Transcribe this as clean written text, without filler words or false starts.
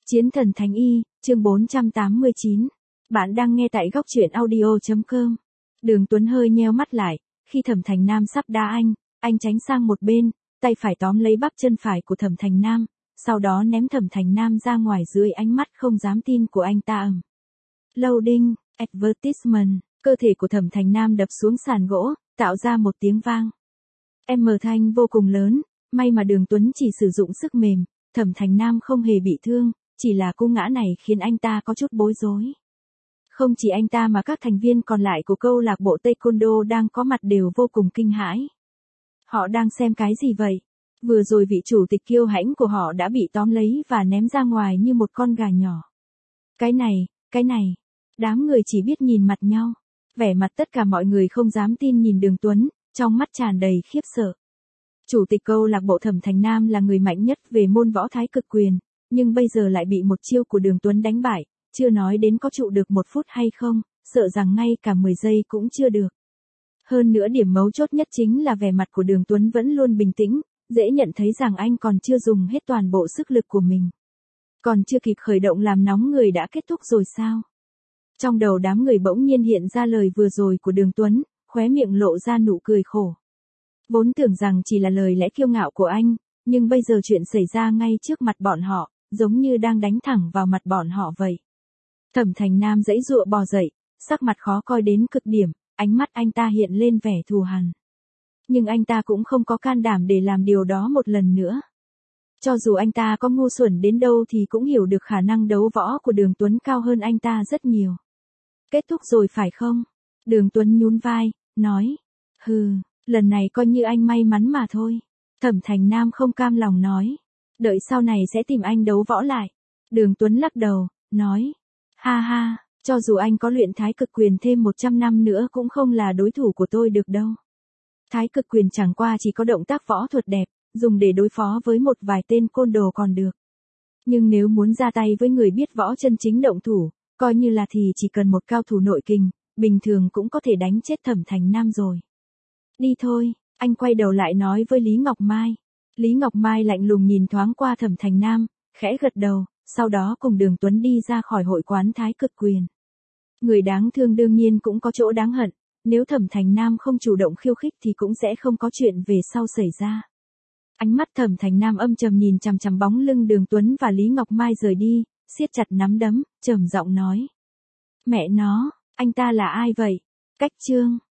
Chiến thần Thánh Y, chương 489. Bạn đang nghe tại góc truyện audio.com. Đường Tuấn hơi nheo mắt lại, khi Thẩm Thành Nam sắp đá anh tránh sang một bên, tay phải tóm lấy bắp chân phải của Thẩm Thành Nam, sau đó ném Thẩm Thành Nam ra ngoài dưới ánh mắt không dám tin của anh ta. Loading, advertisement, cơ thể của Thẩm Thành Nam đập xuống sàn gỗ, tạo ra một tiếng vang. Âm thanh vô cùng lớn, may mà Đường Tuấn chỉ sử dụng sức mềm, Thẩm Thành Nam không hề bị thương, chỉ là cú ngã này khiến anh ta có chút bối rối. Không chỉ anh ta mà các thành viên còn lại của câu lạc bộ Taekwondo đang có mặt đều vô cùng kinh hãi. Họ đang xem cái gì vậy? Vừa rồi vị chủ tịch kiêu hãnh của họ đã bị tóm lấy và ném ra ngoài như một con gà nhỏ. Cái này, đám người chỉ biết nhìn mặt nhau. Vẻ mặt tất cả mọi người không dám tin nhìn Đường Tuấn, trong mắt tràn đầy khiếp sợ. Chủ tịch câu lạc bộ Thẩm Thành Nam là người mạnh nhất về môn võ thái cực quyền, nhưng bây giờ lại bị một chiêu của Đường Tuấn đánh bại, chưa nói đến có trụ được 1 phút hay không, sợ rằng ngay cả 10 giây cũng chưa được. Hơn nữa điểm mấu chốt nhất chính là vẻ mặt của Đường Tuấn vẫn luôn bình tĩnh, dễ nhận thấy rằng anh còn chưa dùng hết toàn bộ sức lực của mình. Còn chưa kịp khởi động làm nóng người đã kết thúc rồi sao? Trong đầu đám người bỗng nhiên hiện ra lời vừa rồi của Đường Tuấn, khóe miệng lộ ra nụ cười khổ. Vốn tưởng rằng chỉ là lời lẽ kiêu ngạo của anh, nhưng bây giờ chuyện xảy ra ngay trước mặt bọn họ, giống như đang đánh thẳng vào mặt bọn họ vậy. Thẩm Thành Nam giãy giụa bò dậy, sắc mặt khó coi đến cực điểm, ánh mắt anh ta hiện lên vẻ thù hằn. Nhưng anh ta cũng không có can đảm để làm điều đó một lần nữa. Cho dù anh ta có ngu xuẩn đến đâu thì cũng hiểu được khả năng đấu võ của Đường Tuấn cao hơn anh ta rất nhiều. Kết thúc rồi phải không? Đường Tuấn nhún vai, nói. Lần này coi như anh may mắn mà thôi. Thẩm Thành Nam không cam lòng nói. Đợi sau này sẽ tìm anh đấu võ lại. Đường Tuấn lắc đầu, nói. Ha, cho dù anh có luyện thái cực quyền thêm 100 năm nữa cũng không là đối thủ của tôi được đâu. Thái cực quyền chẳng qua chỉ có động tác võ thuật đẹp, dùng để đối phó với một vài tên côn đồ còn được. Nhưng nếu muốn ra tay với người biết võ chân chính động thủ, coi như là thì chỉ cần một cao thủ nội kình, bình thường cũng có thể đánh chết Thẩm Thành Nam rồi. Đi thôi, anh quay đầu lại nói với Lý Ngọc Mai. Lý Ngọc Mai lạnh lùng nhìn thoáng qua Thẩm Thành Nam, khẽ gật đầu, sau đó cùng Đường Tuấn đi ra khỏi hội quán thái cực quyền. Người đáng thương đương nhiên cũng có chỗ đáng hận, nếu Thẩm Thành Nam không chủ động khiêu khích thì cũng sẽ không có chuyện về sau xảy ra. Ánh mắt Thẩm Thành Nam âm trầm nhìn chằm chằm bóng lưng Đường Tuấn và Lý Ngọc Mai rời đi, siết chặt nắm đấm, trầm giọng nói. Mẹ nó, anh ta là ai vậy? Cách chương.